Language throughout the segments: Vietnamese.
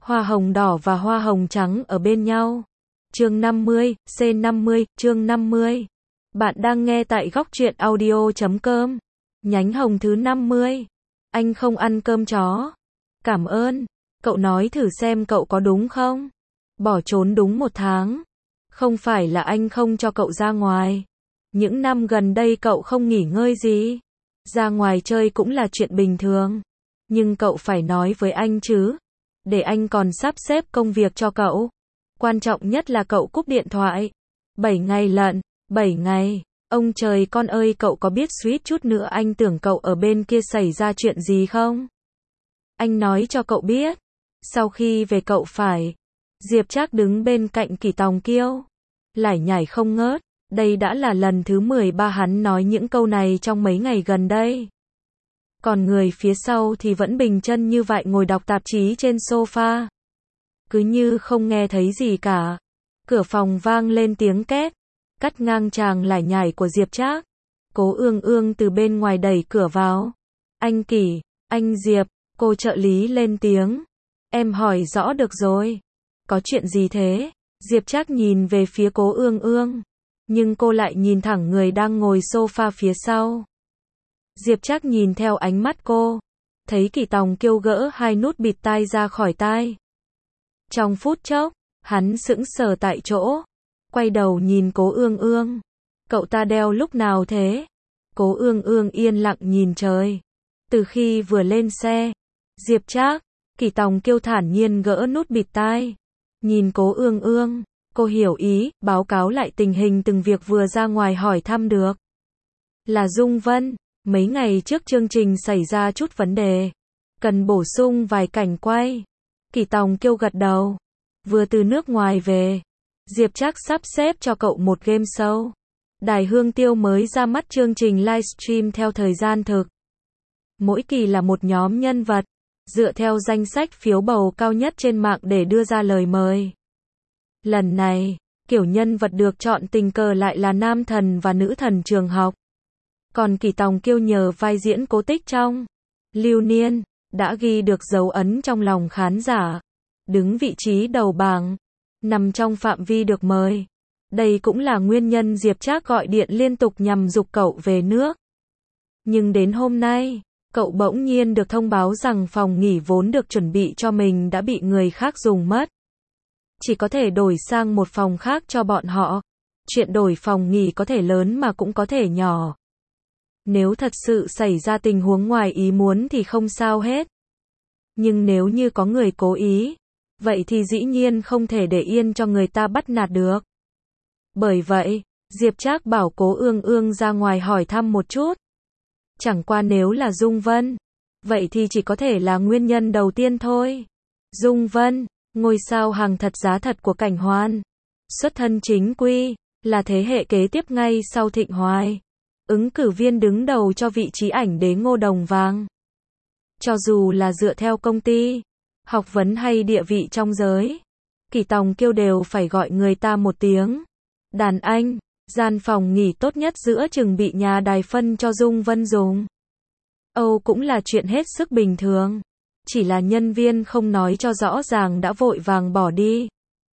Hoa hồng đỏ và hoa hồng trắng ở bên nhau. Chương 50, C50, chương 50. Bạn đang nghe tại góc truyện audio.com. Nhánh hồng thứ 50. Anh không ăn cơm chó. Cảm ơn. Cậu nói thử xem cậu có đúng không? Bỏ trốn đúng 1 tháng. Không phải là anh không cho cậu ra ngoài. Những năm gần đây cậu không nghỉ ngơi gì. Ra ngoài chơi cũng là chuyện bình thường. Nhưng cậu phải nói với anh chứ. Để anh còn sắp xếp công việc cho cậu. Quan trọng nhất là cậu cúp điện thoại. 7 ngày lận, 7 ngày. Ông trời con ơi, cậu có biết suýt chút nữa anh tưởng cậu ở bên kia xảy ra chuyện gì không? Anh nói cho cậu biết. Sau khi về cậu phải. Diệp Trác đứng bên cạnh Kỷ Tòng Kiêu. Lải nhải không ngớt. Đây đã là lần thứ 13 hắn nói những câu này trong mấy ngày gần đây. Còn người phía sau thì vẫn bình chân như vậy ngồi đọc tạp chí trên sofa. Cứ như không nghe thấy gì cả. Cửa phòng vang lên tiếng két. Cắt ngang chàng lải nhải của Diệp Trác. Cố Ương Ương từ bên ngoài đẩy cửa vào. Anh Kỷ, anh Diệp, cô trợ lý lên tiếng. Em hỏi rõ được rồi. Có chuyện gì thế? Diệp Trác nhìn về phía Cố Ương Ương. Nhưng cô lại nhìn thẳng người đang ngồi sofa phía sau. Diệp Trác nhìn theo ánh mắt cô. Thấy Kỷ Tòng Kiêu gỡ 2 nút bịt tai ra khỏi tai. Trong phút chốc, hắn sững sờ tại chỗ. Quay đầu nhìn Cố Ương Ương. Cậu ta đeo lúc nào thế? Cố Ương Ương yên lặng nhìn trời. Từ khi vừa lên xe. Diệp Trác, Kỷ Tòng Kiêu thản nhiên gỡ nút bịt tai. Nhìn Cố Ương Ương. Cô hiểu ý, báo cáo lại tình hình từng việc vừa ra ngoài hỏi thăm được. Là Dung Vân, mấy ngày trước chương trình xảy ra chút vấn đề. Cần bổ sung vài cảnh quay. Kỷ Tòng Kiêu gật đầu. Vừa từ nước ngoài về. Diệp Trác sắp xếp cho cậu một game show. Đài Hương Tiêu mới ra mắt chương trình livestream theo thời gian thực. Mỗi kỳ là một nhóm nhân vật. Dựa theo danh sách phiếu bầu cao nhất trên mạng để đưa ra lời mời. Lần này, kiểu nhân vật được chọn tình cờ lại là nam thần và nữ thần trường học. Còn Kỷ Tòng Kiêu nhờ vai diễn cố tích trong Lưu Niên, đã ghi được dấu ấn trong lòng khán giả. Đứng vị trí đầu bảng, nằm trong phạm vi được mời. Đây cũng là nguyên nhân Diệp Trác gọi điện liên tục nhằm giục cậu về nước. Nhưng đến hôm nay, cậu bỗng nhiên được thông báo rằng phòng nghỉ vốn được chuẩn bị cho mình đã bị người khác dùng mất. Chỉ có thể đổi sang một phòng khác cho bọn họ. Chuyện đổi phòng nghỉ có thể lớn mà cũng có thể nhỏ. Nếu thật sự xảy ra tình huống ngoài ý muốn thì không sao hết. Nhưng nếu như có người cố ý, vậy thì dĩ nhiên không thể để yên cho người ta bắt nạt được. Bởi vậy, Diệp Trác bảo Cố Ương Ương ra ngoài hỏi thăm một chút. Chẳng qua nếu là Dung Vân, vậy thì chỉ có thể là nguyên nhân đầu tiên thôi. Dung Vân, ngôi sao hàng thật giá thật của Cảnh Hoan. Xuất thân chính quy, là thế hệ kế tiếp ngay sau Thịnh Hoài. Ứng cử viên đứng đầu cho vị trí ảnh đế Ngô Đồng Vàng. Cho dù là dựa theo công ty, học vấn hay địa vị trong giới, Kỷ Tòng Kiêu đều phải gọi người ta một tiếng đàn anh. Gian phòng nghỉ tốt nhất giữa chừng bị nhà đài phân cho Dung Vân dùng. Âu cũng là chuyện hết sức bình thường. Chỉ là nhân viên không nói cho rõ ràng đã vội vàng bỏ đi.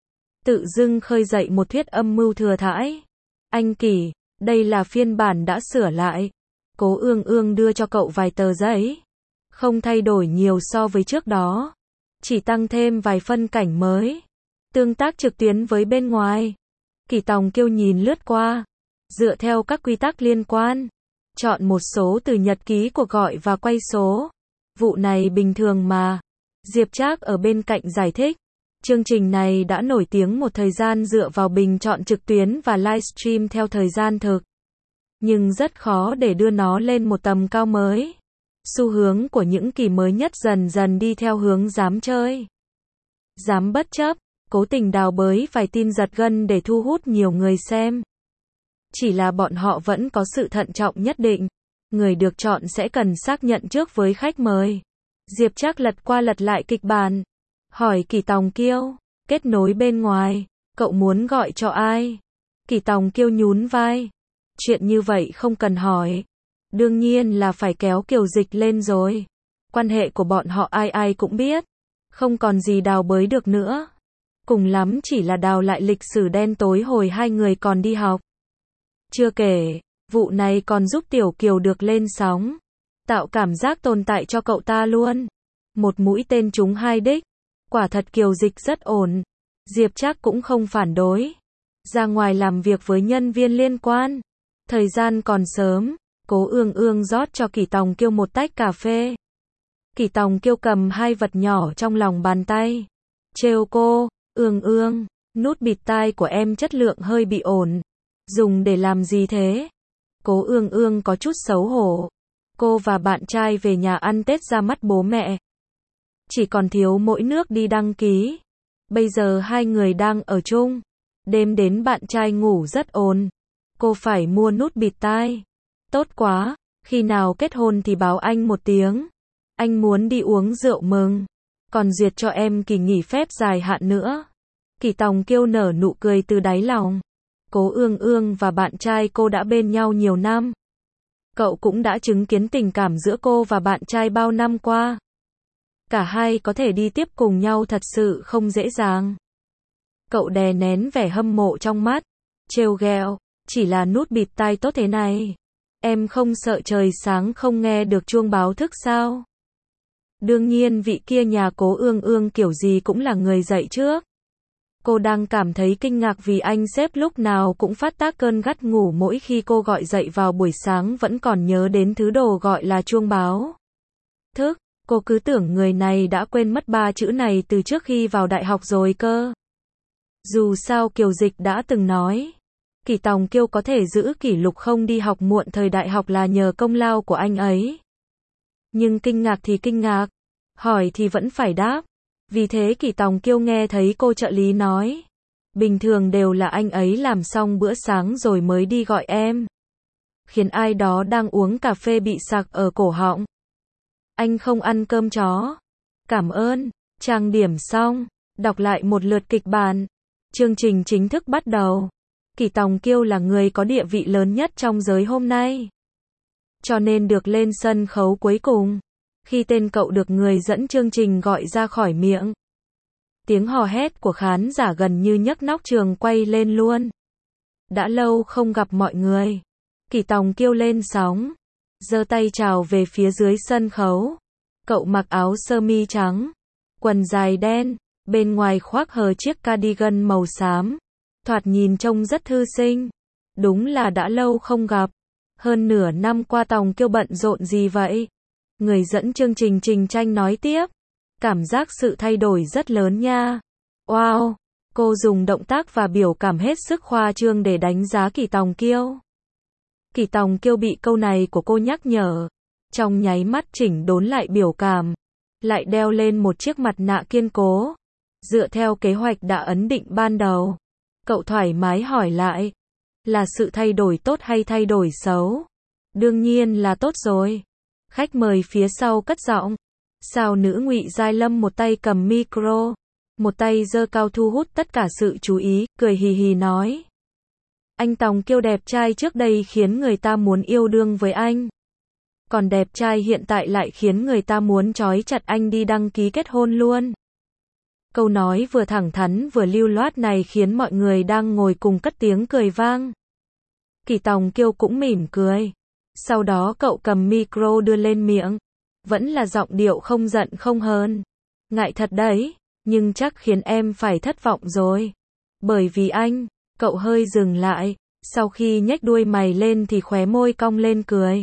Tự dưng khơi dậy một thuyết âm mưu thừa thãi. Anh Kỷ, đây là phiên bản đã sửa lại. Cố Ương Ương đưa cho cậu vài tờ giấy. Không thay đổi nhiều so với trước đó. Chỉ tăng thêm vài phân cảnh mới. Tương tác trực tuyến với bên ngoài. Kỷ Tòng Kiêu nhìn lướt qua. Dựa theo các quy tắc liên quan. Chọn một số từ nhật ký cuộc gọi và quay số. Vụ này bình thường mà. Diệp Trác ở bên cạnh giải thích. Chương trình này đã nổi tiếng một thời gian dựa vào bình chọn trực tuyến và livestream theo thời gian thực. Nhưng rất khó để đưa nó lên một tầm cao mới. Xu hướng của những kỳ mới nhất dần dần đi theo hướng dám chơi. Dám bất chấp, cố tình đào bới vài tin giật gân để thu hút nhiều người xem. Chỉ là bọn họ vẫn có sự thận trọng nhất định. Người được chọn sẽ cần xác nhận trước với khách mời. Diệp Trác lật qua lật lại kịch bản. Hỏi Kỷ Tòng Kiêu, kết nối bên ngoài, cậu muốn gọi cho ai? Kỷ Tòng Kiêu nhún vai. Chuyện như vậy không cần hỏi. Đương nhiên là phải kéo Kiều Dịch lên rồi. Quan hệ của bọn họ ai ai cũng biết. Không còn gì đào bới được nữa. Cùng lắm chỉ là đào lại lịch sử đen tối hồi hai người còn đi học. Chưa kể, vụ này còn giúp Tiểu Kiều được lên sóng. Tạo cảm giác tồn tại cho cậu ta luôn. Một mũi tên trúng hai đích. Quả thật Kiều Dịch rất ổn. Diệp Trác cũng không phản đối. Ra ngoài làm việc với nhân viên liên quan. Thời gian còn sớm, Cố Ương Ương rót cho Kỷ Tòng Kiêu một tách cà phê. Kỷ Tòng Kiêu cầm hai vật nhỏ trong lòng bàn tay. Trêu cô, Ương Ương, nút bịt tai của em chất lượng hơi bị ổn. Dùng để làm gì thế? Cố Ương Ương có chút xấu hổ. Cô và bạn trai về nhà ăn Tết ra mắt bố mẹ. Chỉ còn thiếu mỗi nước đi đăng ký. Bây giờ hai người đang ở chung. Đêm đến bạn trai ngủ rất ồn. Cô phải mua nút bịt tai. Tốt quá, khi nào kết hôn thì báo anh một tiếng. Anh muốn đi uống rượu mừng. Còn duyệt cho em kỳ nghỉ phép dài hạn nữa. Kỷ Tòng Kiêu nở nụ cười từ đáy lòng. Cố Ương Ương và bạn trai cô đã bên nhau nhiều năm. Cậu cũng đã chứng kiến tình cảm giữa cô và bạn trai bao năm qua. Cả hai có thể đi tiếp cùng nhau thật sự không dễ dàng. Cậu đè nén vẻ hâm mộ trong mắt. Trêu ghẹo, chỉ là nút bịt tai tốt thế này. Em không sợ trời sáng không nghe được chuông báo thức sao? Đương nhiên vị kia nhà Cố Ương Ương kiểu gì cũng là người dậy trước. Cô đang cảm thấy kinh ngạc vì anh sếp lúc nào cũng phát tác cơn gắt ngủ mỗi khi cô gọi dậy vào buổi sáng vẫn còn nhớ đến thứ đồ gọi là chuông báo thức. Cô cứ tưởng người này đã quên mất ba chữ này từ trước khi vào đại học rồi cơ. Dù sao Kiều Dịch đã từng nói, Kỷ Tòng Kiêu có thể giữ kỷ lục không đi học muộn thời đại học là nhờ công lao của anh ấy. Nhưng kinh ngạc thì kinh ngạc, hỏi thì vẫn phải đáp. Vì thế Kỷ Tòng Kiêu nghe thấy cô trợ lý nói, bình thường đều là anh ấy làm xong bữa sáng rồi mới đi gọi em. Khiến ai đó đang uống cà phê bị sặc ở cổ họng. Anh không ăn cơm chó. Cảm ơn. Trang điểm xong, đọc lại một lượt kịch bản. Chương trình chính thức bắt đầu. Kỷ Tòng Kiêu là người có địa vị lớn nhất trong giới hôm nay. Cho nên được lên sân khấu cuối cùng. Khi tên cậu được người dẫn chương trình gọi ra khỏi miệng, tiếng hò hét của khán giả gần như nhấc nóc trường quay lên luôn. Đã lâu không gặp mọi người. Kỷ Tòng Kiêu lên sóng, giơ tay chào về phía dưới sân khấu. Cậu mặc áo sơ mi trắng, quần dài đen, bên ngoài khoác hờ chiếc cardigan màu xám. Thoạt nhìn trông rất thư sinh. Đúng là đã lâu không gặp. Hơn nửa năm qua Tòng Kiêu bận rộn gì vậy? Người dẫn chương trình Trình Tranh nói tiếp. Cảm giác sự thay đổi rất lớn nha. Wow! Cô dùng động tác và biểu cảm hết sức khoa trương để đánh giá Kỷ Tòng Kiêu. Kỷ Tòng Kiêu bị câu này của cô nhắc nhở. Trong nháy mắt chỉnh đốn lại biểu cảm. Lại đeo lên một chiếc mặt nạ kiên cố. Dựa theo kế hoạch đã ấn định ban đầu. Cậu thoải mái hỏi lại. Là sự thay đổi tốt hay thay đổi xấu? Đương nhiên là tốt rồi. Khách mời phía sau cất giọng. Sao nữ Ngụy Giai Lâm một tay cầm micro, một tay giơ cao thu hút tất cả sự chú ý, cười hì hì nói. Anh Tòng Kiêu đẹp trai trước đây khiến người ta muốn yêu đương với anh. Còn đẹp trai hiện tại lại khiến người ta muốn trói chặt anh đi đăng ký kết hôn luôn. Câu nói vừa thẳng thắn vừa lưu loát này khiến mọi người đang ngồi cùng cất tiếng cười vang. Kỷ Tòng Kiêu cũng mỉm cười. Sau đó cậu cầm micro đưa lên miệng. Vẫn là giọng điệu không giận không hờn. Ngại thật đấy, nhưng chắc khiến em phải thất vọng rồi. Bởi vì anh, cậu hơi dừng lại. Sau khi nhếch đuôi mày lên thì khóe môi cong lên cười.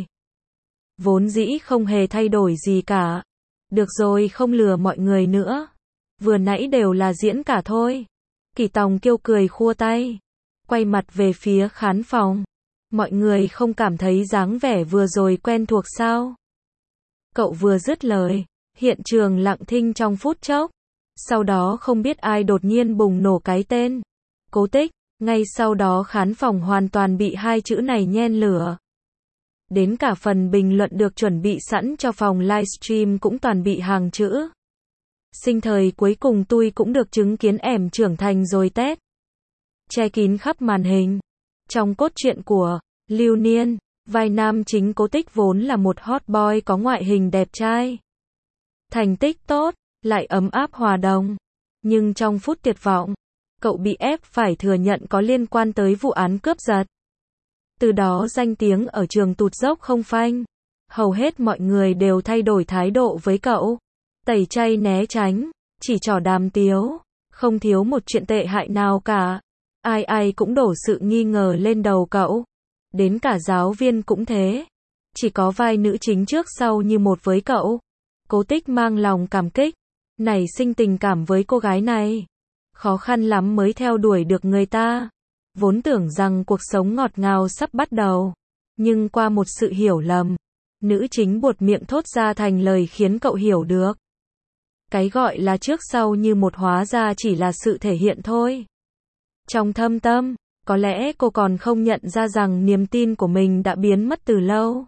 Vốn dĩ không hề thay đổi gì cả. Được rồi, không lừa mọi người nữa. Vừa nãy đều là diễn cả thôi. Kỷ Tòng Kiêu cười khua tay. Quay mặt về phía khán phòng. Mọi người không cảm thấy dáng vẻ vừa rồi quen thuộc sao? Cậu vừa dứt lời, hiện trường lặng thinh trong phút chốc. Sau đó không biết ai đột nhiên bùng nổ cái tên Cố Tích. Ngay sau đó khán phòng hoàn toàn bị hai chữ này nhen lửa. Đến cả phần bình luận được chuẩn bị sẵn cho phòng livestream cũng toàn bị hàng chữ. Sinh thời cuối cùng tôi cũng được chứng kiến em trưởng thành rồi tét. Che kín khắp màn hình. Trong cốt truyện của Lưu Niên, vai nam chính Cố Tích vốn là một hot boy có ngoại hình đẹp trai. Thành tích tốt, lại ấm áp hòa đồng. Nhưng trong phút tuyệt vọng, cậu bị ép phải thừa nhận có liên quan tới vụ án cướp giật. Từ đó danh tiếng ở trường tụt dốc không phanh. Hầu hết mọi người đều thay đổi thái độ với cậu. Tẩy chay né tránh, chỉ trỏ đàm tiếu. Không thiếu một chuyện tệ hại nào cả. Ai ai cũng đổ sự nghi ngờ lên đầu cậu. Đến cả giáo viên cũng thế. Chỉ có vai nữ chính trước sau như một với cậu. Cố Tích mang lòng cảm kích, nảy sinh tình cảm với cô gái này. Khó khăn lắm mới theo đuổi được người ta. Vốn tưởng rằng cuộc sống ngọt ngào sắp bắt đầu. Nhưng qua một sự hiểu lầm, nữ chính buột miệng thốt ra thành lời khiến cậu hiểu được. Cái gọi là trước sau như một hóa ra chỉ là sự thể hiện thôi. Trong thâm tâm, có lẽ cô còn không nhận ra rằng niềm tin của mình đã biến mất từ lâu.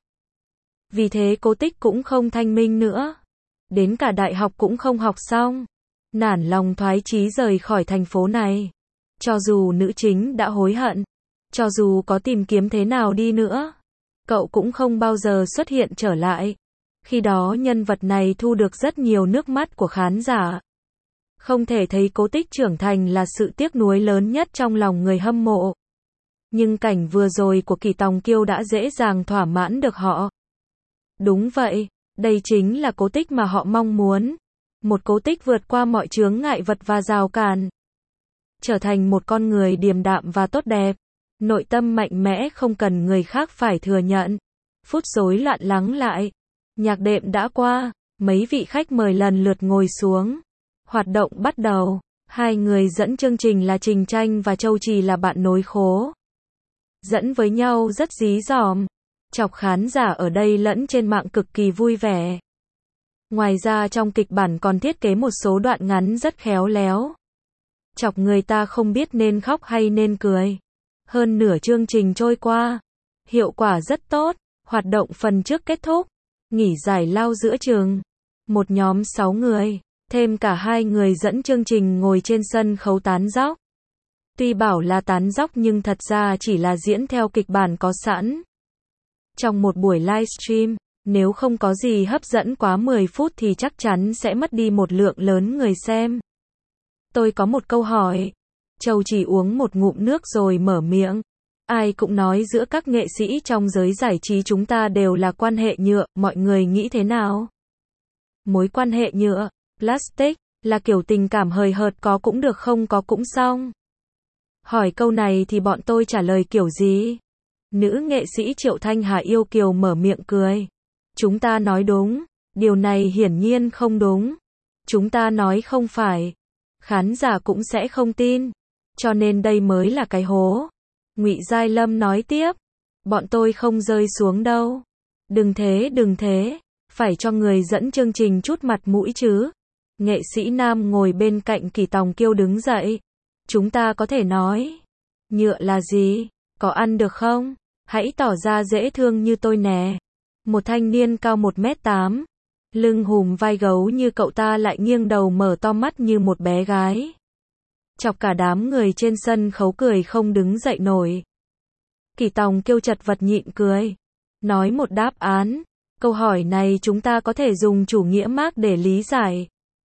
Vì thế Cố Tích cũng không thanh minh nữa. Đến cả đại học cũng không học xong. Nản lòng thoái chí rời khỏi thành phố này. Cho dù nữ chính đã hối hận, cho dù có tìm kiếm thế nào đi nữa, cậu cũng không bao giờ xuất hiện trở lại. Khi đó nhân vật này thu được rất nhiều nước mắt của khán giả. Không thể thấy Cố Tích trưởng thành là sự tiếc nuối lớn nhất trong lòng người hâm mộ. Nhưng cảnh vừa rồi của Kỳ Tòng Kiêu đã dễ dàng thỏa mãn được họ. Đúng vậy, đây chính là Cố Tích mà họ mong muốn. Một Cố Tích vượt qua mọi chướng ngại vật và rào cản. Trở thành một con người điềm đạm và tốt đẹp. Nội tâm mạnh mẽ không cần người khác phải thừa nhận. Phút rối loạn lắng lại. Nhạc đệm đã qua, mấy vị khách mời lần lượt ngồi xuống. Hoạt động bắt đầu. Hai người dẫn chương trình là Trình Tranh và Châu Trì là bạn nối khố. Dẫn với nhau rất dí dỏm. Chọc khán giả ở đây lẫn trên mạng cực kỳ vui vẻ. Ngoài ra trong kịch bản còn thiết kế một số đoạn ngắn rất khéo léo. Chọc người ta không biết nên khóc hay nên cười. Hơn nửa chương trình trôi qua. Hiệu quả rất tốt. Hoạt động phần trước kết thúc. Nghỉ giải lao giữa trường. Một nhóm 6 người, thêm cả 2 người dẫn chương trình ngồi trên sân khấu tán dóc. Tuy bảo là tán dóc nhưng thật ra chỉ là diễn theo kịch bản có sẵn. Trong một buổi livestream, nếu không có gì hấp dẫn quá 10 phút thì chắc chắn sẽ mất đi một lượng lớn người xem. Tôi có một câu hỏi. Châu chỉ uống một ngụm nước rồi mở miệng. Ai cũng nói giữa các nghệ sĩ trong giới giải trí chúng ta đều là quan hệ nhựa, mọi người nghĩ thế nào? Mối quan hệ nhựa, plastic, là kiểu tình cảm hời hợt có cũng được không có cũng xong. Hỏi câu này thì bọn tôi trả lời kiểu gì? Nữ nghệ sĩ Triệu Thanh Hà yêu kiều mở miệng cười. Chúng ta nói đúng, điều này hiển nhiên không đúng. Chúng ta nói không phải. Khán giả cũng sẽ không tin. Cho nên đây mới là cái hố. Ngụy Giai Lâm nói tiếp. Bọn tôi không rơi xuống đâu. Đừng thế. Phải cho người dẫn chương trình chút mặt mũi chứ. Nghệ sĩ nam ngồi bên cạnh Kỳ Tòng Kiêu đứng dậy. Chúng ta có thể nói. Nhựa là gì? Có ăn được không? Hãy tỏ ra dễ thương như tôi nè. Một thanh niên cao 1m8. Lưng hùm vai gấu như cậu ta lại nghiêng đầu mở to mắt như một bé gái. Chọc cả đám người trên sân khấu cười không đứng dậy nổi. Kỳ Tòng Kiêu chật vật nhịn cười. Nói một đáp án. Câu hỏi này chúng ta có thể dùng chủ nghĩa Mác để lý giải.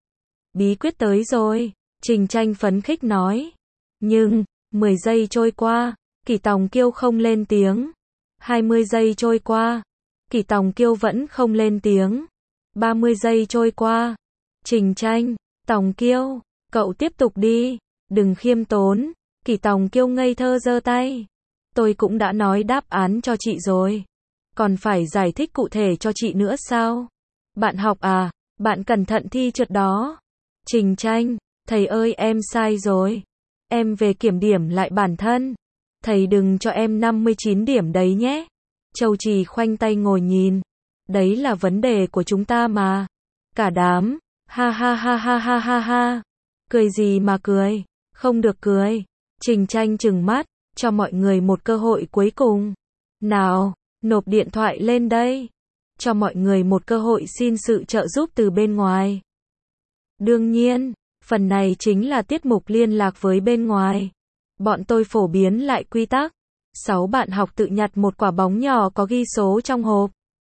Bí quyết tới rồi. Trình Tranh phấn khích nói. Nhưng, 10 giây trôi qua. Kỳ Tòng Kiêu không lên tiếng. 20 giây trôi qua. Kỳ Tòng Kiêu vẫn không lên tiếng. 30 giây trôi qua. Trình Tranh, Tòng Kiêu, cậu tiếp tục đi. Đừng khiêm tốn. Kỳ Tòng Kiêu ngây thơ giơ tay. Tôi cũng đã nói đáp án cho chị rồi. Còn phải giải thích cụ thể cho chị nữa sao? Bạn học à? Bạn cẩn thận thi trượt đó. Trình Tranh, thầy ơi em sai rồi. Em về kiểm điểm lại bản thân. Thầy đừng cho em 59 điểm đấy nhé. Châu Trì khoanh tay ngồi nhìn. Đấy là vấn đề của chúng ta mà. Cả đám. Ha ha ha ha ha ha ha. Cười gì mà cười. Không được cười. Trình Tranh trừng mắt. Cho mọi người một cơ hội cuối cùng. Nào, nộp điện thoại lên đây. Cho mọi người một cơ hội xin sự trợ giúp từ bên ngoài. Đương nhiên, phần này chính là tiết mục liên lạc với bên ngoài. Bọn tôi phổ biến lại quy tắc. 6 bạn học tự nhặt một quả bóng nhỏ có ghi số trong hộp.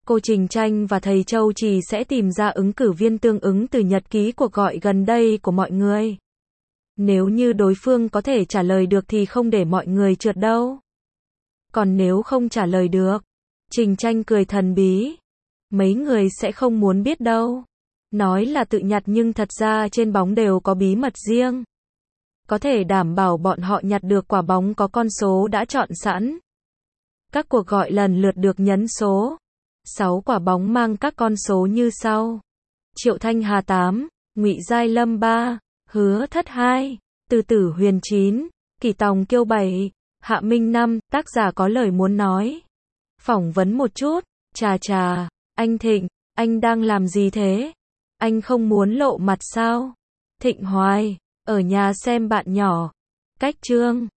Cô Trình Tranh và thầy Châu Trì sẽ tìm ra ứng cử viên tương ứng từ nhật ký cuộc gọi gần đây của mọi người. Nếu như đối phương có thể trả lời được thì không để mọi người trượt đâu. Còn nếu không trả lời được, Trình Tranh cười thần bí. Mấy người sẽ không muốn biết đâu. Nói là tự nhặt nhưng thật ra trên bóng đều có bí mật riêng. Có thể đảm bảo bọn họ nhặt được quả bóng có con số đã chọn sẵn. Các cuộc gọi lần lượt được nhấn số. 6 quả bóng mang các con số như sau. Triệu Thanh Hà 8, Ngụy Giai Lâm 3, Hứa Thất 2, Từ Tử Huyền 9, Kỳ Tòng Kiêu 7, Hạ Minh 5. Tác giả có lời muốn nói. Phỏng vấn một chút. Chà, anh Thịnh, anh đang làm gì thế? Anh không muốn lộ mặt sao? Thịnh Hoài, ở nhà xem bạn nhỏ. Cách chương